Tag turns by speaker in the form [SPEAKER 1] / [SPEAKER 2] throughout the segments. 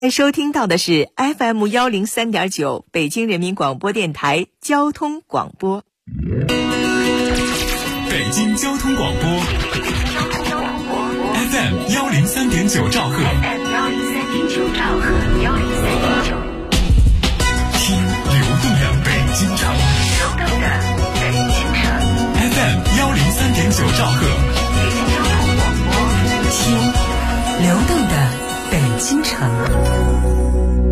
[SPEAKER 1] 收听到的是 FM103.9 北京人民广播电台交通广播。
[SPEAKER 2] 北京交通广播 FM103.9 兆赫，听流动的北京城FM103.9 兆赫，
[SPEAKER 3] 听流动的北京城。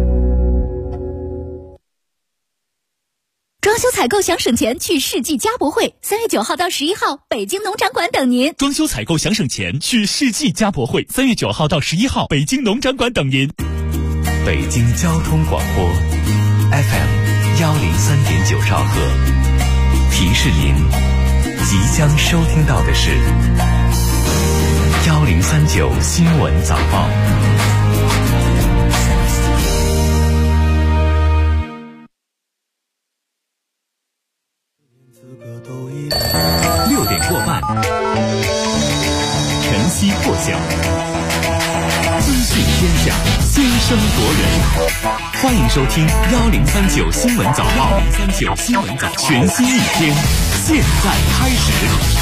[SPEAKER 4] 装修采购想省钱，去世纪家博会，3月9号到11号，北京农展馆等您。
[SPEAKER 2] 装修采购想省钱，去世纪家博会，3月9号到11号，北京农展馆等您。
[SPEAKER 5] 北京交通广播 FM103.9 兆赫，提示您即将收听到的是1039新闻早报。6点过半，晨曦破晓，资讯天下，先声夺人。欢迎收听1039新闻早报，1039新闻早报，全新一天，现在开始。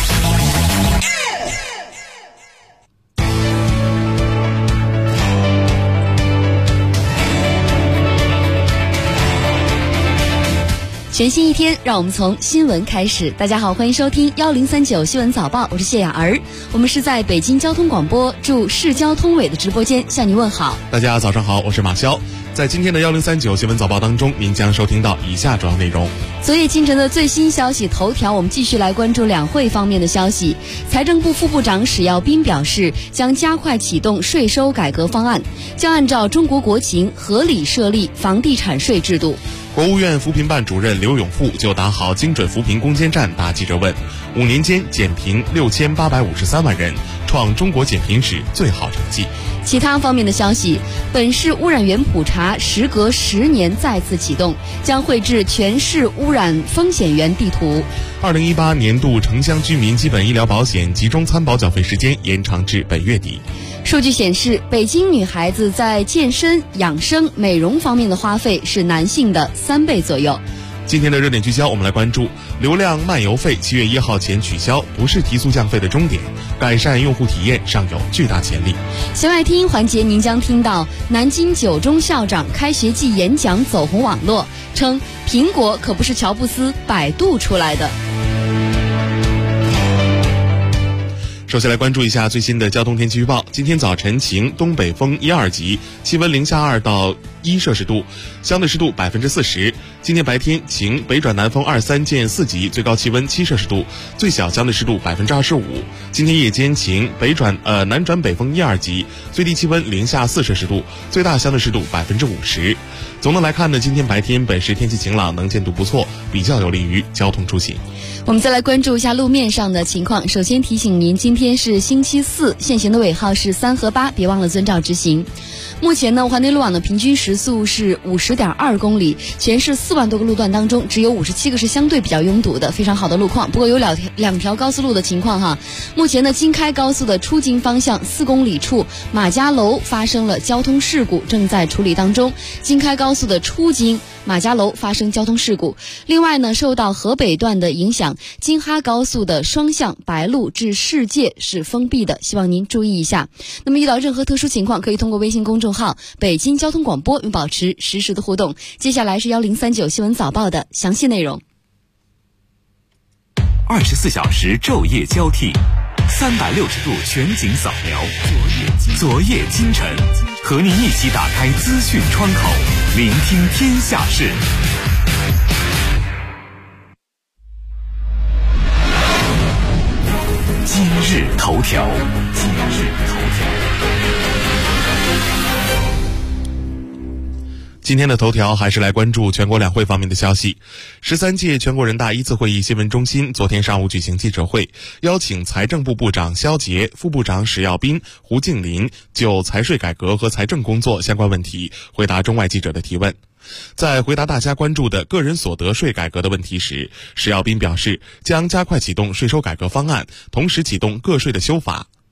[SPEAKER 4] 全新一天，让我们从新闻开始。大家好，欢迎收听1039新闻早报，我是谢雅儿。我们是在北京交通广播驻市交通委的直播间向您问好。
[SPEAKER 6] 大家早上好，我是马潇。在今天的1039新闻早报当中，您将收听到以下主要内容。
[SPEAKER 4] 昨夜清晨的最新消息头条，我们继续来关注两会方面的消息。财政部副部长史耀斌表示，将加快启动税收改革方案，将按照中国国情合理设立房地产税制度。
[SPEAKER 6] 国务院扶贫办主任刘永富就打好精准扶贫攻坚战答记者问，5年间减贫6853万人，创中国减贫史最好成绩。
[SPEAKER 4] 其他方面的消息，本市污染源普查时隔10年再次启动，将绘制全市污染风险源地图。
[SPEAKER 6] 2018年度城乡居民基本医疗保险集中参保缴费时间延长至本月底。
[SPEAKER 4] 数据显示，北京女孩子在健身、养生、美容方面的花费是男性的3倍左右。
[SPEAKER 6] 今天的热点聚焦，我们来关注流量漫游费7月1号前取消，不是提速降费的终点，改善用户体验尚有巨大潜力。
[SPEAKER 4] 弦外听环节，您将听到南京9中校长开学季演讲走红网络，称苹果可不是乔布斯、百度出来的。
[SPEAKER 6] 首先来关注一下最新的交通天气预报。今天早晨晴，东北风1、2级，气温0下2到1摄氏度，相对湿度40%。今天白天晴，北转南风2、3见4级，最高气温7摄氏度，最小相对湿度25%。今天夜间晴，南转北风1、2级，最低气温0下4摄氏度，最大相对湿度50%。总的来看呢，今天白天本市天气晴朗，能见度不错，比较有利于交通出行。
[SPEAKER 4] 我们再来关注一下路面上的情况。首先提醒您，今天是星期四，限行的尾号是3和8，别忘了遵照执行。目前呢，环内路网的平均时速是50.2公里，全市4万多个路段当中，只有57个是相对比较拥堵的，非常好的路况。不过有两条高速路的情况哈。目前呢，京开高速的出京方向4公里处马家楼发生了交通事故，正在处理当中。京开高速的出京马家楼发生交通事故。另外呢，受到河北段的影响，京哈高速的双向白鹿至世界是封闭的，希望您注意一下。那么遇到任何特殊情况，可以通过微信公众号北京交通广播与保持实时的互动。接下来是1039新闻早报的详细内容。
[SPEAKER 5] 24小时昼夜交替，360度全景扫描，昨夜今晨，和您一起打开资讯窗口，聆听天下事。今日头条。
[SPEAKER 6] 今天的头条还是来关注全国两会方面的消息。13届全国人大一次会议新闻中心昨天上午举行记者会，邀请财政部部长肖捷、副部长史耀斌、胡静林就财税改革和财政工作相关问题回答中外记者的提问。在回答大家关注的个人所得税改革的问题时，史耀斌表示将加快启动税收改革方案，同时启动个税的修法。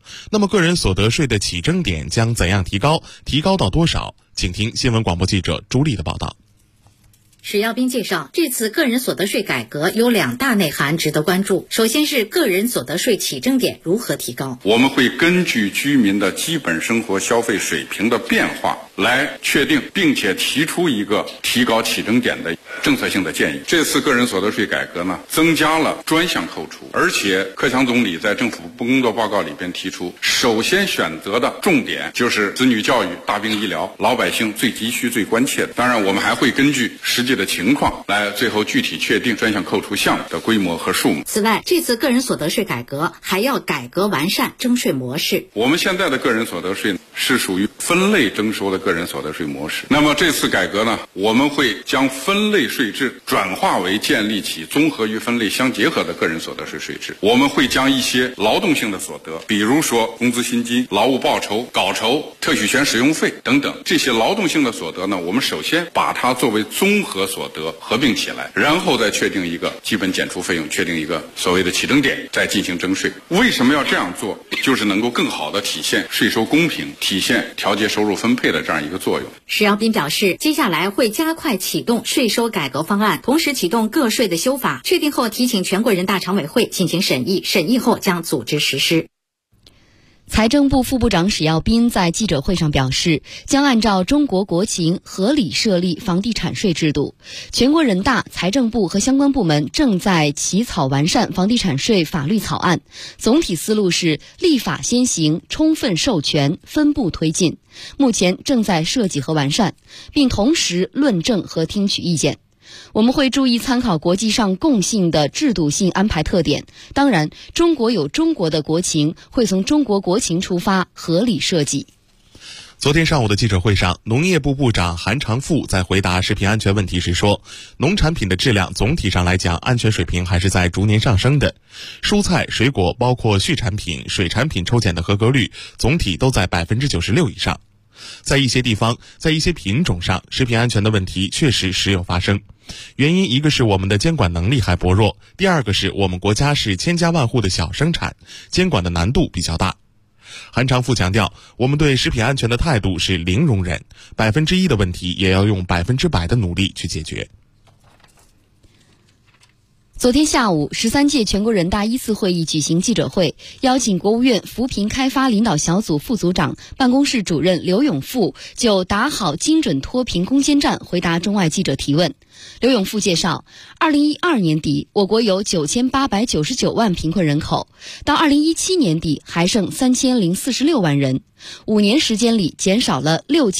[SPEAKER 6] 那么个人所得税的起征点将怎样提高？提高到多少？请听新闻广播记者朱丽的报道。
[SPEAKER 7] 史耀斌介绍，这次个人所得税改革有2大内涵值得关注。首先是个人所得税起征点如何提高。
[SPEAKER 8] 我们会根据居民的基本生活消费水平的变化来确定，并且提出一个提高起征点的政策性的建议。这次个人所得税改革呢，增加了专项扣除，而且克强总理在政府部工作报告里边提出，首先选择的重点就是子女教育、大病医疗，老百姓最急需、最关切的。当然，我们还会根据实际的情况来最后具体确定专项扣除项目的规模和数目。
[SPEAKER 7] 此外，这次个人所得税改革还要改革完善征税模式。
[SPEAKER 8] 我们现在的个人所得税是属于分类征收的个人所得税模式。那么这次改革呢，我们会将分类税制转化为建立起综合与分类相结合的个人所得税税制。我们会将一些劳动性的所得，比如说工资薪金、劳务报酬、稿酬、特许权使用费等等，这些劳动性的所得呢，我们首先把它作为综合所得合并起来，然后再确定一个基本减除费用，确定一个所谓的起征点，再进行征税。为什么要这样做？就是能够更好地体现税收公平，体现调节收入分配的这样一个作用。
[SPEAKER 7] 史耀斌表示，接下来会加快启动税收改革方案，同时启动个税的修法，确定后提请全国人大常委会进行审议，审议后将组织实施。
[SPEAKER 4] 财政部副部长史耀斌在记者会上表示，将按照中国国情合理设立房地产税制度。全国人大、财政部和相关部门正在起草完善房地产税法律草案，总体思路是立法先行，充分授权，分步推进。目前正在设计和完善，并同时论证和听取意见。我们会注意参考国际上共性的制度性安排特点，当然，中国有中国的国情，会从中国国情出发，合理设计。
[SPEAKER 6] 昨天上午的记者会上，农业部部长韩长赋在回答食品安全问题时说，农产品的质量总体上来讲，安全水平还是在逐年上升的。蔬菜、水果，包括畜产品、水产品抽检的合格率总体都在 96% 以上。在一些地方，在一些品种上，食品安全的问题确实时有发生。原因一个是我们的监管能力还薄弱，第二个是我们国家是千家万户的小生产，监管的难度比较大。韩长赋强调，我们对食品安全的态度是零容忍，1%的问题也要用100%的努力去解决。
[SPEAKER 4] 昨天下午，13届全国人大1次会议举行记者会，邀请国务院扶贫开发领导小组副组长、办公室主任刘永富就打好精准脱贫攻坚战回答中外记者提问。刘永富介绍，2012年底，我国有9899万贫困人口，到2017年底还剩3046万人，5年时间里减少了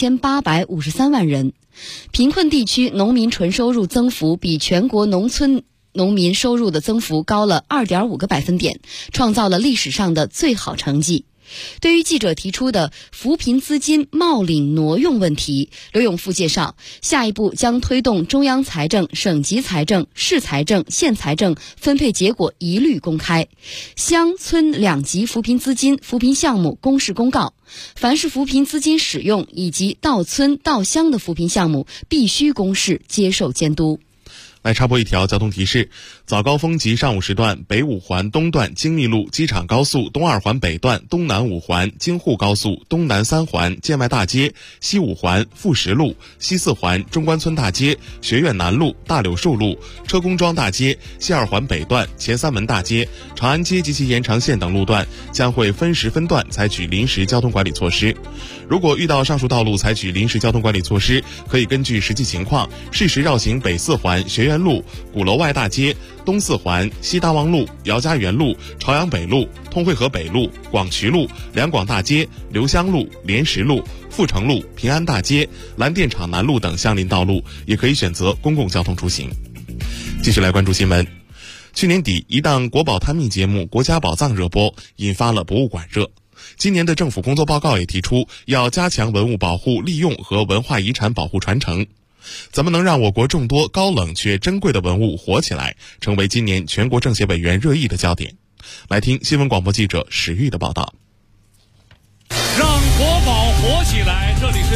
[SPEAKER 4] 6853万人。贫困地区农民纯收入增幅比全国农村农民收入的增幅高了 2.5个百分点，创造了历史上的最好成绩。对于记者提出的扶贫资金冒领挪用问题，刘永富介绍，下一步将推动中央财政、省级财政、市财政、县财政分配结果一律公开，乡村两级扶贫资金、扶贫项目公示公告，凡是扶贫资金使用以及到村到乡的扶贫项目必须公示，接受监督。
[SPEAKER 6] 来插播一条交通提示，早高峰及上午时段，北五环东段京密路机场高速东二环北段、东南五环京沪高速东南三环建外大街、西五环富实路、西四环中关村大街、学院南路、大柳树路、车公庄大街、西二环北段、前三门大街、长安街及其延长线等路段将会分时分段采取临时交通管理措施。如果遇到上述道路采取临时交通管理措施，可以根据实际情况适时绕行北四环学院路、鼓楼外大街、东四环西大望路、姚家园路、朝阳北路、通惠河北路、广渠路、两广大街、刘香路、莲石路、阜成路、平安大街、蓝电厂南路等相邻道路，也可以选择公共交通出行。继续来关注新闻。去年底，一档国宝探秘节目《国家宝藏》热播，引发了博物馆热。今年的政府工作报告也提出，要加强文物保护利用和文化遗产保护传承。怎么能让我国众多高冷却珍贵的文物活起来，成为今年全国政协委员热议的焦点。来听新闻广播记者史玉的报道。
[SPEAKER 9] 让国宝活起来，这里是大型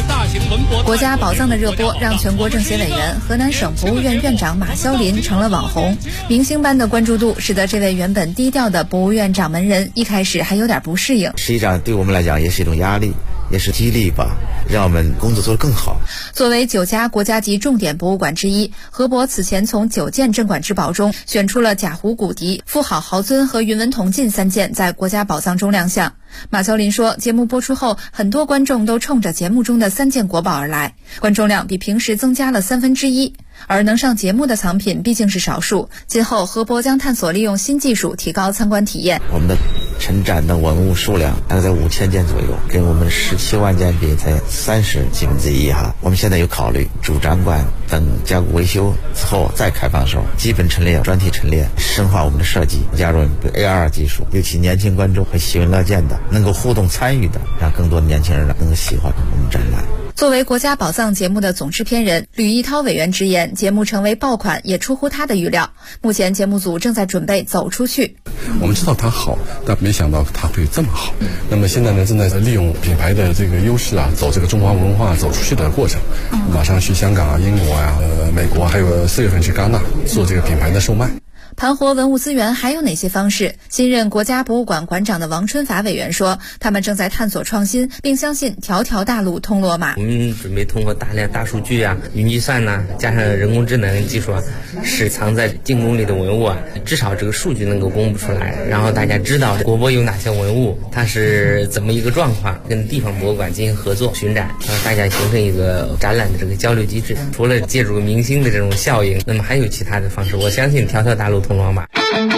[SPEAKER 9] 国家宝藏的热播让全国政协委员、河南省博物院院长马肖林成了网红，明星般的关注度使得这位原本低调的博物院掌门人一开始还有点不适应。
[SPEAKER 10] 实际上对我们来讲也是一种压力，也是激励吧，让我们工作做得更好。
[SPEAKER 9] 作为9家国家级重点博物馆之一，河博此前从9件镇馆之宝中选出了贾湖骨笛、妇好豪尊和云纹铜镜3件在国家宝藏中亮相。马肖林说，节目播出后，很多观众都冲着节目中的3件国宝而来，观众量比平时增加了1/3。而能上节目的藏品毕竟是少数，今后河博将探索利用新技术提高参观体验。
[SPEAKER 10] 我们的陈展的文物数量大概在5000件左右，跟我们17万件比才1/30哈。我们现在有考虑主展馆等加固维修之后再开放的时候，基本陈列、专题陈列，深化我们的设计，加入 AR 技术，尤其年轻观众会喜闻乐见的，能够互动参与的，让更多的年轻人能够喜欢我们展览。
[SPEAKER 9] 作为国家宝藏节目的总制片人，吕一涛委员直言，节目成为爆款也出乎他的预料。目前节目组正在准备走出去。
[SPEAKER 11] 我们知道它好，但没想到它会这么好。那么现在呢，正在利用品牌的这个优势啊，走这个中华文化走出去的过程。马上去香港啊、英国啊、美国，还有4月份去戛纳做这个品牌的售卖。
[SPEAKER 9] 盘活文物资源还有哪些方式？新任国家博物馆馆长的王春法委员说，他们正在探索创新，并相信条条大路通罗马。
[SPEAKER 12] 我们准备通过大量大数据啊、云计算呐，加上人工智能技术啊，使藏在境宫里的文物啊，至少这个数据能够公布出来，然后大家知道国博有哪些文物，它是怎么一个状况，跟地方博物馆进行合作巡展，让大家形成一个展览的这个交流机制。除了借助明星的这种效应，那么还有其他的方式。我相信条条大路通罗马。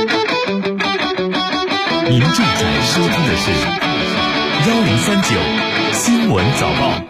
[SPEAKER 5] 您正在收听的是1039新闻早报。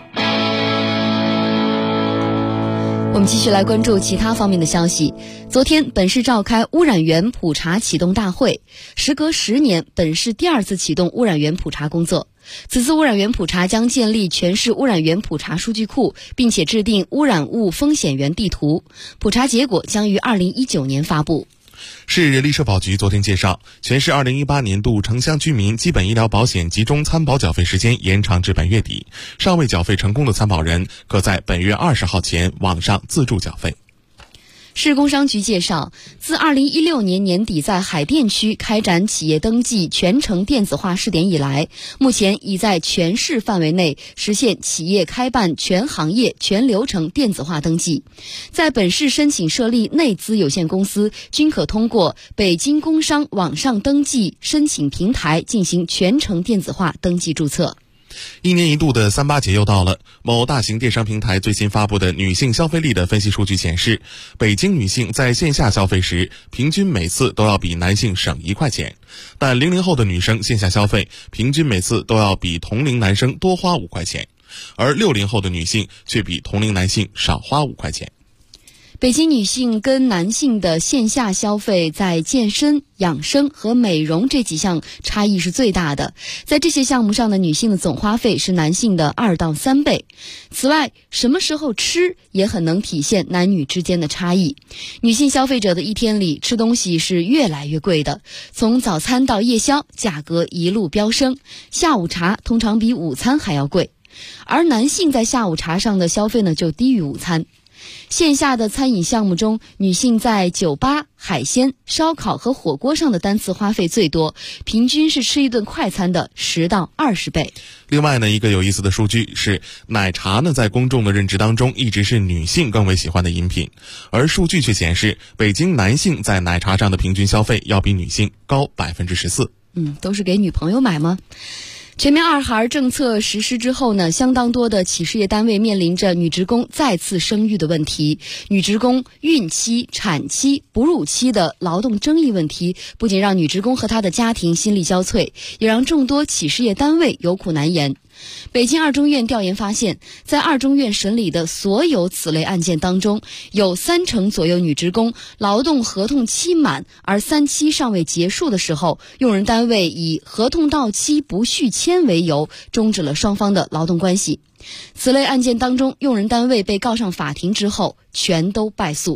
[SPEAKER 4] 我们继续来关注其他方面的消息。昨天，本市召开污染源普查启动大会，时隔10年，本市第2次启动污染源普查工作。此次污染源普查将建立全市污染源普查数据库，并且制定污染物风险源地图。普查结果将于2019年发布。
[SPEAKER 6] 市人力社保局昨天介绍，全市2018年度城乡居民基本医疗保险集中参保缴费时间延长至本月底，尚未缴费成功的参保人可在本月20号前网上自助缴费。
[SPEAKER 4] 市工商局介绍，自2016年年底在海淀区开展企业登记全程电子化试点以来，目前已在全市范围内实现企业开办全行业全流程电子化登记。在本市申请设立内资有限公司，均可通过北京工商网上登记申请平台进行全程电子化登记注册。
[SPEAKER 6] 1年1度的3·8节又到了。某大型电商平台最新发布的女性消费力的分析数据显示，北京女性在线下消费时，平均每次都要比男性省1块钱，但00后的女生线下消费，平均每次都要比同龄男生多花5块钱，而60后的女性却比同龄男性少花5块钱。
[SPEAKER 4] 北京女性跟男性的线下消费在健身、养生和美容这几项差异是最大的，在这些项目上的女性的总花费是男性的2到3倍。此外，什么时候吃也很能体现男女之间的差异。女性消费者的一天里吃东西是越来越贵的，从早餐到夜宵，价格一路飙升，下午茶通常比午餐还要贵，而男性在下午茶上的消费呢就低于午餐。线下的餐饮项目中，女性在酒吧、海鲜、烧烤和火锅上的单次花费最多，平均是吃一顿快餐的10到20倍。
[SPEAKER 6] 另外呢，一个有意思的数据是，奶茶呢在公众的认知当中一直是女性更为喜欢的饮品，而数据却显示，北京男性在奶茶上的平均消费要比女性高14%。
[SPEAKER 4] 都是给女朋友买吗？全面2孩政策实施之后呢，相当多的企事业单位面临着女职工再次生育的问题。女职工孕期、产期、哺乳期的劳动争议问题，不仅让女职工和她的家庭心力交瘁，也让众多企事业单位有苦难言。北京二中院调研发现，在二中院审理的所有此类案件当中，有30%左右女职工劳动合同期满而3期尚未结束的时候，用人单位以合同到期不续签为由，终止了双方的劳动关系。此类案件当中，用人单位被告上法庭之后，全都败诉。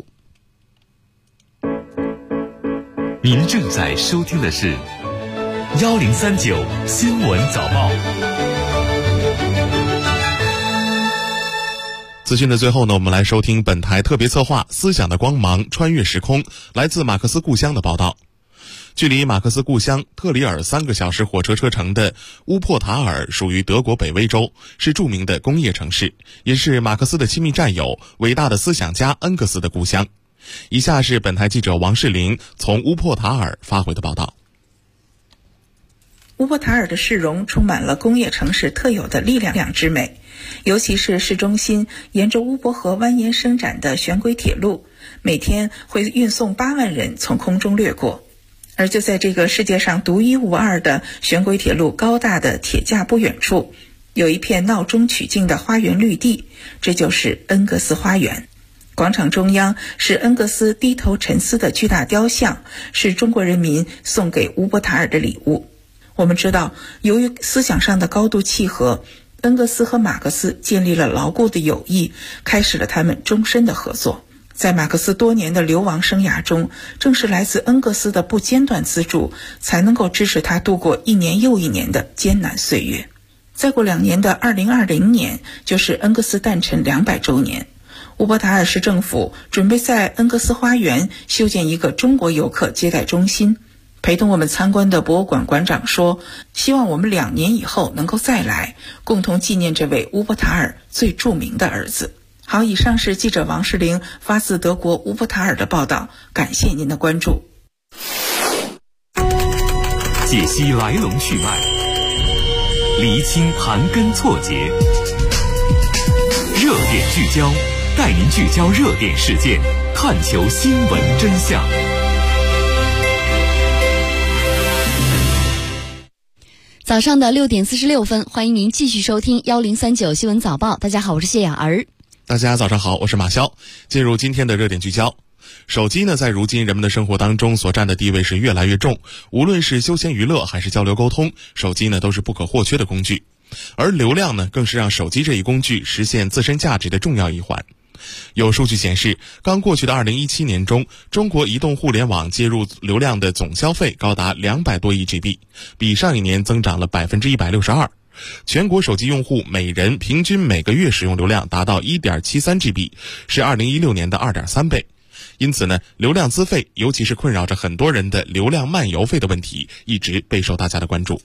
[SPEAKER 5] 您正在收听的是1039新闻早报。
[SPEAKER 6] 资讯的最后呢，我们来收听本台特别策划《思想的光芒穿越时空》，来自马克思故乡的报道。距离马克思故乡特里尔3个小时火车车程的乌珀塔尔属于德国北威州，是著名的工业城市，也是马克思的亲密战友、伟大的思想家恩格斯的故乡。以下是本台记者王世玲从乌珀塔尔发回的报道。
[SPEAKER 13] 乌珀塔尔的市容充满了工业城市特有的力量之美，尤其是市中心沿着乌珀河蜿蜒伸展的悬轨铁路，每天会运送8万人从空中掠过。而就在这个世界上独一无二的悬轨铁路高大的铁架不远处，有一片闹中取静的花园绿地，这就是恩格斯花园。广场中央是恩格斯低头沉思的巨大雕像，是中国人民送给乌珀塔尔的礼物。我们知道，由于思想上的高度契合，恩格斯和马克思建立了牢固的友谊，开始了他们终身的合作。在马克思多年的流亡生涯中，正是来自恩格斯的不间断资助，才能够支持他度过一年又一年的艰难岁月。再过2年的2020年，就是恩格斯诞辰200周年。乌珀塔尔市政府准备在恩格斯花园修建一个中国游客接待中心。陪同我们参观的博物馆馆长说，希望我们2年以后能够再来，共同纪念这位乌珀塔尔最著名的儿子。好，以上是记者王世玲发自德国乌珀塔尔的报道，感谢您的关注。
[SPEAKER 5] 解析来龙去脉，厘清盘根错节，热点聚焦，带您聚焦热点事件，探求新闻真相。
[SPEAKER 4] 早上的6点46分，欢迎您继续收听1039新闻早报。大家好，我是谢雅儿。
[SPEAKER 6] 大家早上好，我是马潇。进入今天的热点聚焦。手机呢，在如今人们的生活当中所占的地位是越来越重，无论是休闲娱乐还是交流沟通，手机呢都是不可或缺的工具。而流量呢，更是让手机这一工具实现自身价值的重要一环。有数据显示，刚过去的2017年中，中国移动互联网接入流量的总消费高达200多亿 GB， 比上一年增长了 162%。全国手机用户每人平均每个月使用流量达到 1.73 GB， 是2016年的 2.3 倍。因此呢，流量资费，尤其是困扰着很多人的流量漫游费的问题，一直备受大家的关注。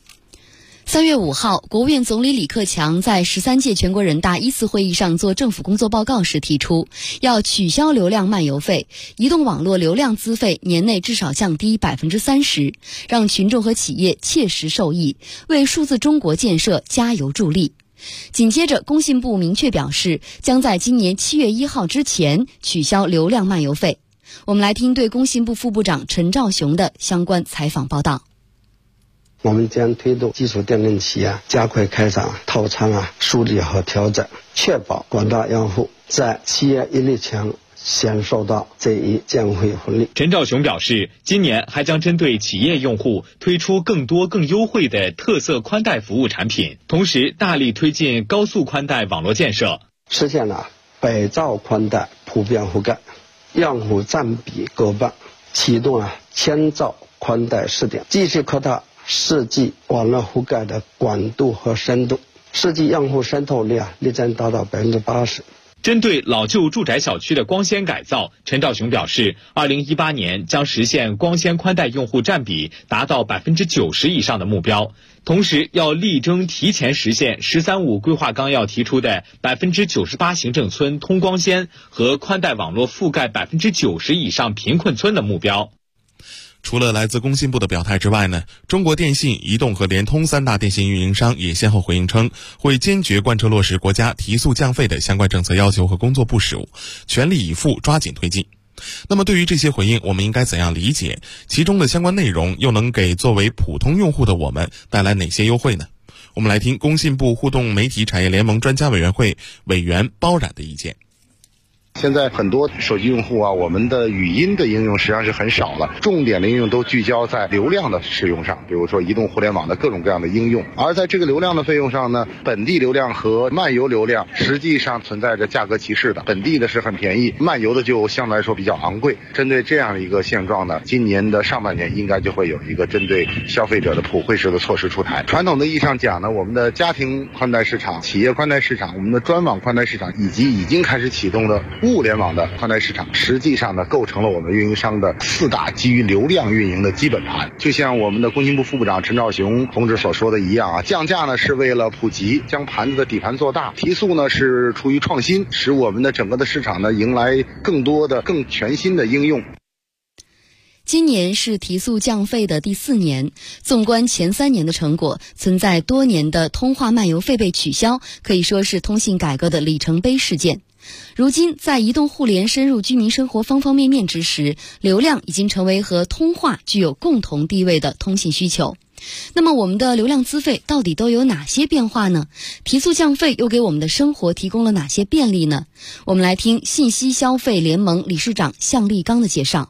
[SPEAKER 4] 3月5号，国务院总理李克强在13届全国人大1次会议上做政府工作报告时提出，要取消流量漫游费，移动网络流量资费年内至少降低 30%， 让群众和企业切实受益，为数字中国建设加油助力。紧接着，工信部明确表示，将在今年7月1号之前取消流量漫游费。我们来听对工信部副部长陈肇雄的相关采访报道。
[SPEAKER 14] 我们将推动基础电力企业加快开展套餐梳理和调整，确保广大用户在7月1日前享受到这一降费红利。
[SPEAKER 15] 陈肇雄表示，今年还将针对企业用户推出更多更优惠的特色宽带服务产品，同时大力推进高速宽带网络建设，
[SPEAKER 14] 实现了100兆宽带普遍覆盖，用户占比过半，启动了1000兆宽带试点，继续扩大4G 网络覆盖的广度和深度，4G 用户渗透率力争达到 80%。
[SPEAKER 15] 针对老旧住宅小区的光纤改造，陈肇雄表示，2018年将实现光纤宽带用户占比达到 90% 以上的目标，同时要力争提前实现“十三五”规划纲要提出的 98% 行政村通光纤和宽带网络覆盖 90% 以上贫困村的目标。
[SPEAKER 6] 除了来自工信部的表态之外呢，中国电信、移动和联通3大电信运营商也先后回应称，会坚决贯彻落实国家提速降费的相关政策要求和工作部署，全力以赴抓紧推进。那么对于这些回应，我们应该怎样理解？其中的相关内容又能给作为普通用户的我们带来哪些优惠呢？我们来听工信部互动媒体产业联盟专家委员会委员包冉的意见。
[SPEAKER 16] 现在很多手机用户啊，我们的语音的应用实际上是很少了，重点的应用都聚焦在流量的使用上，比如说移动互联网的各种各样的应用。而在这个流量的费用上呢，本地流量和漫游流量实际上存在着价格歧视的，本地的是很便宜，漫游的就相对来说比较昂贵。针对这样的一个现状呢，今年的上半年应该就会有一个针对消费者的普惠式的措施出台。传统的意义上讲呢，我们的家庭宽带市场、企业宽带市场、我们的专网宽带市场以及已经开始启动的物联网的宽带市场，实际上呢构成了我们运营商的4大基于流量运营的基本盘。就像我们的工信部副部长陈肇雄同志所说的一样啊，降价呢是为了普及，将盘子的底盘做大；提速呢是出于创新，使我们的整个的市场呢迎来更多的更全新的应用。
[SPEAKER 4] 今年是提速降费的第4年，纵观前3年的成果，存在多年的通话漫游费被取消，可以说是通信改革的里程碑事件。如今在移动互联深入居民生活方方面面之时，流量已经成为和通话具有共同地位的通信需求。那么我们的流量资费到底都有哪些变化呢？提速降费又给我们的生活提供了哪些便利呢？我们来听信息消费联盟理事长向立刚的介绍。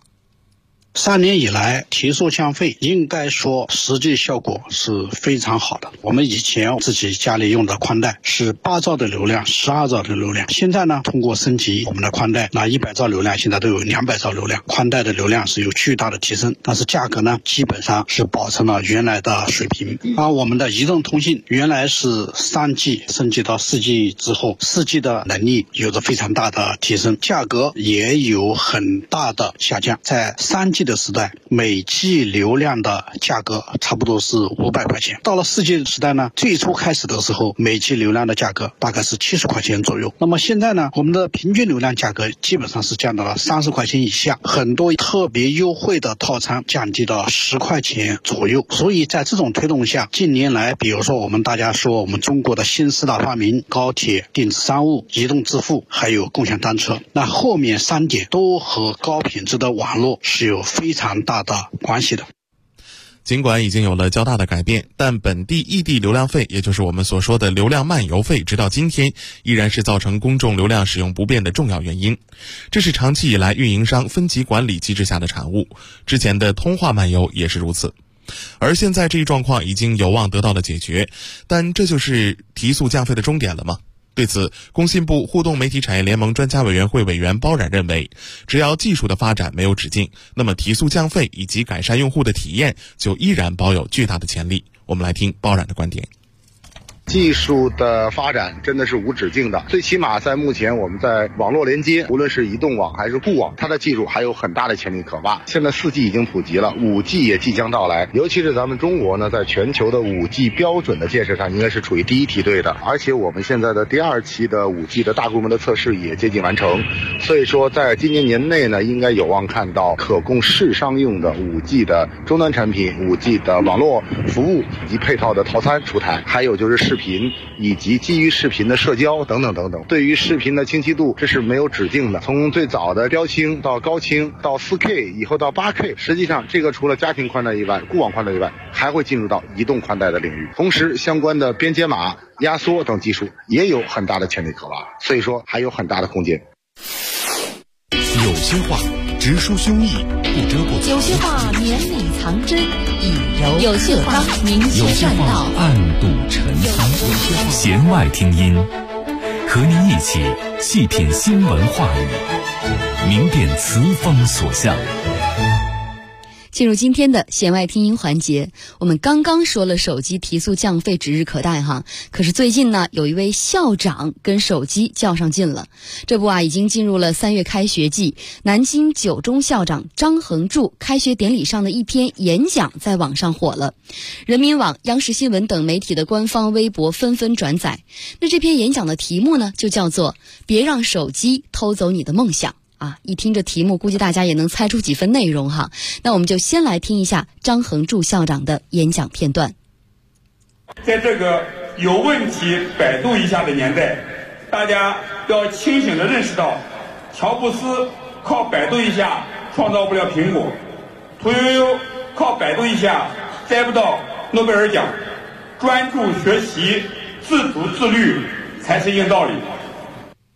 [SPEAKER 17] 3年以来，提速降费应该说实际效果是非常好的。我们以前自己家里用的宽带是8兆的流量、12兆的流量，现在呢，通过升级我们的宽带，那100兆流量现在都有200兆流量，宽带的流量是有巨大的提升，但是价格呢，基本上是保持了原来的水平。而我们的移动通信原来是3G 升级到4G 之后，4G 的能力有着非常大的提升，价格也有很大的下降。在3G的时代，每 G 流量的价格差不多是500块钱。到了4G 的时代呢，最初开始的时候，每 G 流量的价格大概是70块钱左右。那么现在呢，我们的平均流量价格基本上是降到了30块钱以下，很多特别优惠的套餐降低到10块钱左右。所以在这种推动下，近年来，比如说我们大家说我们中国的新4大发明，高铁、电子商务、移动支付，还有共享单车，那后面3点都和高品质的网络是有非常大的关系的。
[SPEAKER 6] 尽管已经有了较大的改变，但本地异地流量费，也就是我们所说的流量漫游费，直到今天依然是造成公众流量使用不便的重要原因。这是长期以来运营商分级管理机制下的产物，之前的通话漫游也是如此。而现在这一状况已经有望得到了解决，但这就是提速降费的终点了吗？对此，工信部互动媒体产业联盟专家委员会委员包冉认为，只要技术的发展没有止境，那么提速降费以及改善用户的体验就依然保有巨大的潜力。我们来听包冉的观点。
[SPEAKER 16] 技术的发展真的是无止境的，最起码在目前我们在网络连接，无论是移动网还是固网，它的技术还有很大的潜力可挖。现在4G 已经普及了，5G 也即将到来，尤其是咱们中国呢，在全球的5G 标准的建设上应该是处于第一梯队的，而且我们现在的第2期的5G 的大规模的测试也接近完成，所以说在今年年内呢，应该有望看到可供市商用的5G 的终端产品、5G 的网络服务以及配套的套餐出台，还有就是视频以及基于视频的社交等等等等。对于视频的清晰度，这是没有止境的，从最早的标清到高清到 4K 以后到 8K， 实际上这个除了家庭宽带以外，固网宽带以外，还会进入到移动宽带的领域。同时相关的编解码、压缩等技术也有很大的潜力可挖，所以说还有很大的空间。
[SPEAKER 5] 有些话直抒胸臆，不遮不藏；
[SPEAKER 3] 有些话绵里藏针，以柔
[SPEAKER 4] 有些话明
[SPEAKER 5] 有些
[SPEAKER 3] 栈道，
[SPEAKER 5] 话暗度陈仓。弦外听音，和您一起细品新闻话语，明辨词风所向。
[SPEAKER 4] 进入今天的弦外听音环节，我们刚刚说了手机提速降费指日可待哈，可是最近呢，有一位校长跟手机较上劲了。这不已经进入了3月开学季，南京9中校长张恒柱开学典礼上的一篇演讲在网上火了，人民网、央视新闻等媒体的官方微博纷纷转载。那这篇演讲的题目呢，就叫做“别让手机偷走你的梦想”。一听这题目，估计大家也能猜出几分内容哈。那我们就先来听一下张恒柱校长的演讲片段。
[SPEAKER 18] 在这个有问题百度一下的年代，大家要清醒地认识到，乔布斯靠百度一下创造不了苹果，屠呦呦靠百度一下摘不到诺贝尔奖，专注学习、自主自律才是硬道理。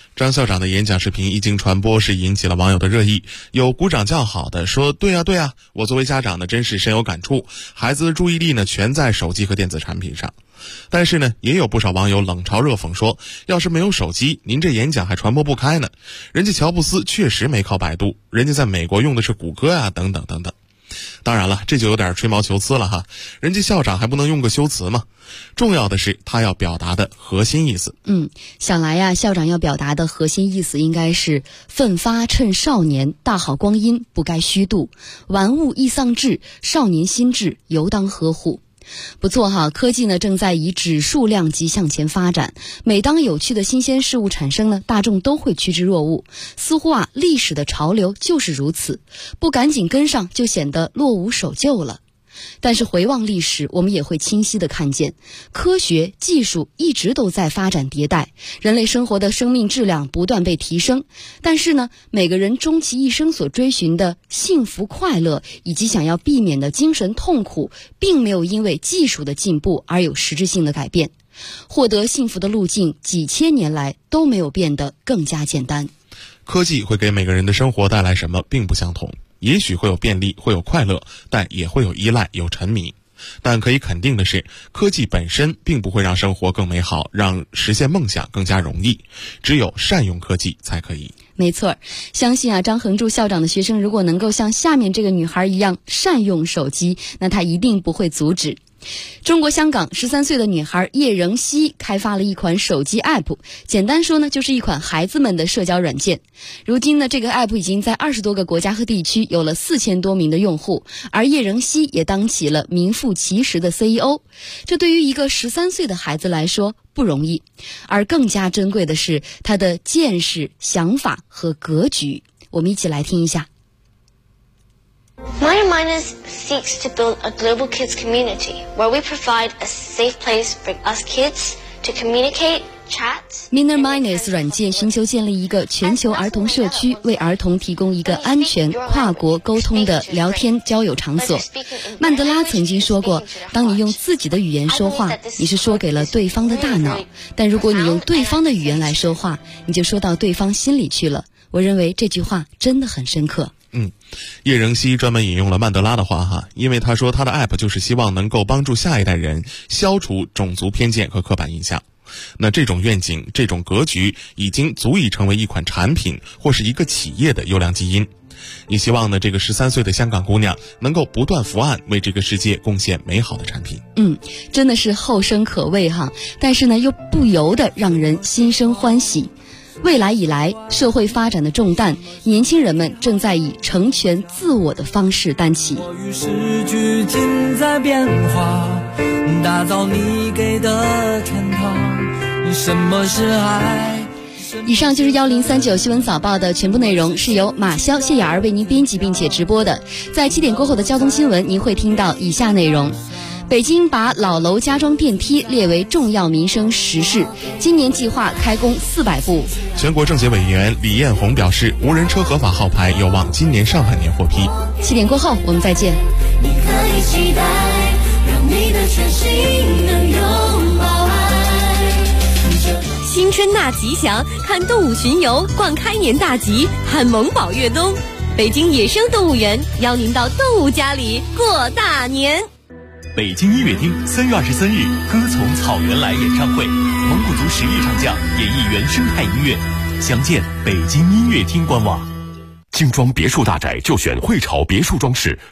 [SPEAKER 6] 张校长的演讲视频一经传播，是引起了网友的热议，有鼓掌叫好的说对啊，我作为家长呢真是深有感触，孩子的注意力呢全在手机和电子产品上。但是呢，也有不少网友冷嘲热讽说，要是没有手机，您这演讲还传播不开呢。人家乔布斯确实没靠百度，人家在美国用的是谷歌啊，等等等等。当然了，这就有点吹毛求疵了哈，人家校长还不能用个修辞吗？重要的是他要表达的核心意思。
[SPEAKER 4] 想来呀，校长要表达的核心意思应该是奋发趁少年，大好光阴不该虚度，玩物亦丧志，少年心智犹当呵护。不错哈，科技呢正在以指数量级向前发展，每当有趣的新鲜事物产生呢，大众都会趋之若鹜。似乎历史的潮流就是如此，不赶紧跟上就显得落伍守旧了。但是回望历史，我们也会清晰地看见，科学技术一直都在发展迭代，人类生活的生命质量不断被提升。但是呢，每个人终其一生所追寻的幸福快乐，以及想要避免的精神痛苦，并没有因为技术的进步而有实质性的改变。获得幸福的路径，几千年来都没有变得更加简单。
[SPEAKER 6] 科技会给每个人的生活带来什么并不相同，也许会有便利，会有快乐，但也会有依赖，有沉迷。但可以肯定的是，科技本身并不会让生活更美好，让实现梦想更加容易，只有善用科技才可以。
[SPEAKER 4] 没错，相信张恒柱校长的学生如果能够像下面这个女孩一样善用手机，那他一定不会阻止。中国香港13岁的女孩叶仍希开发了一款手机 app， 简单说呢，就是一款孩子们的社交软件。如今呢，这个 app 已经在20多个国家和地区有了4000多名的用户，而叶仍希也当起了名副其实的 CEO。这对于一个13岁的孩子来说不容易，而更加珍贵的是他的见识、想法和格局。我们一起来听一下。
[SPEAKER 19] Minor Miners seeks to build a global kids community where we provide a safe place for us kids to communicate, chat.
[SPEAKER 4] Minor Miners 软件寻求建立一个全球儿童社区，为儿童提供一个安全、跨国沟通的聊天交友场所。曼德拉曾经说过，当你用自己的语言说话，你是说给了对方的大脑；但如果你用对方的语言来说话，你就说到对方心里去了。我认为这句话真的很深刻。
[SPEAKER 6] 叶仍希专门引用了曼德拉的话哈，因为他说他的 app 就是希望能够帮助下一代人消除种族偏见和刻板印象。那这种愿景、这种格局已经足以成为一款产品或是一个企业的优良基因。也希望呢，这个13岁的香港姑娘能够不断伏案，为这个世界贡献美好的产品。
[SPEAKER 4] 真的是后生可畏哈，但是呢，又不由得让人心生欢喜。未来以来，社会发展的重担，年轻人们正在以成全自我的方式担起。
[SPEAKER 20] 与时俱进在变化，打造你给的天堂。什么是爱？
[SPEAKER 4] 以上就是1039新闻早报的全部内容，是由马潇、谢雅儿为您编辑并且直播的。在7点过后的交通新闻，您会听到以下内容。北京把老楼加装电梯列为重要民生实事，今年计划开工400部。
[SPEAKER 6] 全国政协委员李彦宏表示，无人车合法号牌有望今年上半年获批。
[SPEAKER 4] 7点过后我们再见。
[SPEAKER 20] 你可以期待，让你的全心能拥抱爱。
[SPEAKER 21] 新春纳吉祥，看动物巡游，逛开年大吉，看萌宝越冬。北京野生动物园邀您到动物家里过大年。
[SPEAKER 2] 北京音乐厅3月23日，歌从草原来演唱会，蒙古族实力唱将演绎原生态音乐，详见北京音乐厅官网。
[SPEAKER 5] 精装别墅大宅就选汇潮别墅装饰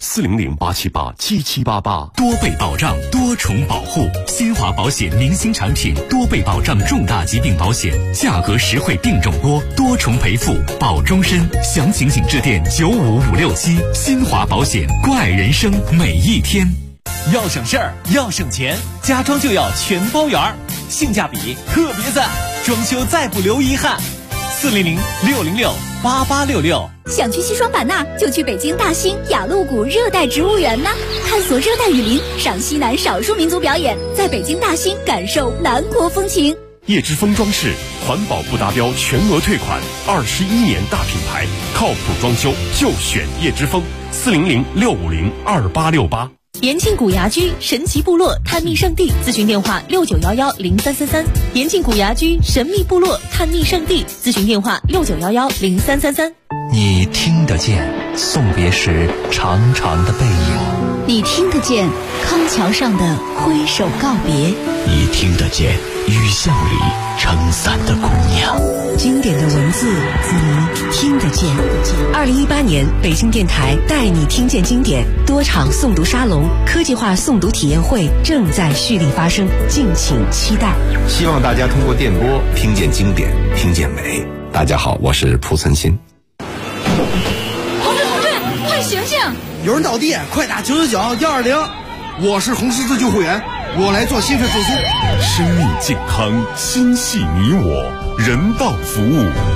[SPEAKER 5] ，400-878-7788，
[SPEAKER 22] 多倍保障，多重保护。新华保险明星产品，多倍保障重大疾病保险，价格实惠，病重多，多重赔付，保终身。详情请致电95567。新华保险，关爱人生每一天。
[SPEAKER 2] 要省事儿，要省钱，家装就要全包圆，性价比特别赞，装修再不留遗憾。400-606-8866。
[SPEAKER 23] 想去西双版纳，就去北京大兴雅鹿谷热带植物园呢，探索热带雨林，赏西南少数民族表演，在北京大兴感受南国风情。
[SPEAKER 5] 叶之峰装饰，环保不达标全额退款，21年大品牌，靠谱装修就选叶之峰。400-650-2868。
[SPEAKER 21] 延庆古牙居神奇部落探秘圣地，咨询电话69110333。延庆古牙居神秘部落探秘圣地，咨询电话69110333。
[SPEAKER 1] 你听得见送别时长长的背影，
[SPEAKER 23] 你听得见康桥上的挥手告别，
[SPEAKER 2] 你听得见雨巷里撑伞的姑娘。
[SPEAKER 23] 经典的文字，你听得见。
[SPEAKER 21] 2018年北京电台带你听见经典多场诵读沙龙、科技化诵读体验会正在蓄力发生，敬请期待。
[SPEAKER 7] 希望大家通过电波听见经典，听见美。大家好，我是蒲存昕。
[SPEAKER 23] 同志，快醒醒！
[SPEAKER 8] 有人倒地，快打999-120。我是红十字救护员，我来做心肺复苏。
[SPEAKER 5] 生命健康，心系你我，人道服务